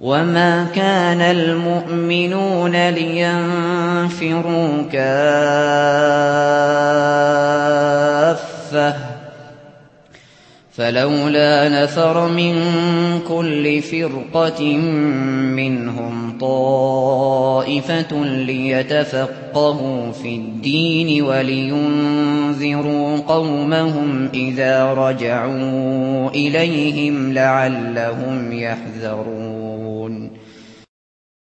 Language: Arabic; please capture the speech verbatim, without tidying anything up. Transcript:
وَمَا كَانَ الْمُؤْمِنُونَ لِيَنفِرُوا كَافَّةً فَلَوْلَا نَفَرَ مِن كُلِّ فِرْقَةٍ مِّنْهُمْ طَائِفَةٌ لِّيَتَفَقَّهُوا فِي الدِّينِ وَلِيُنذِرُوا قَوْمَهُمْ إِذَا رَجَعُوا إِلَيْهِمْ لَعَلَّهُمْ يَحْذَرُونَ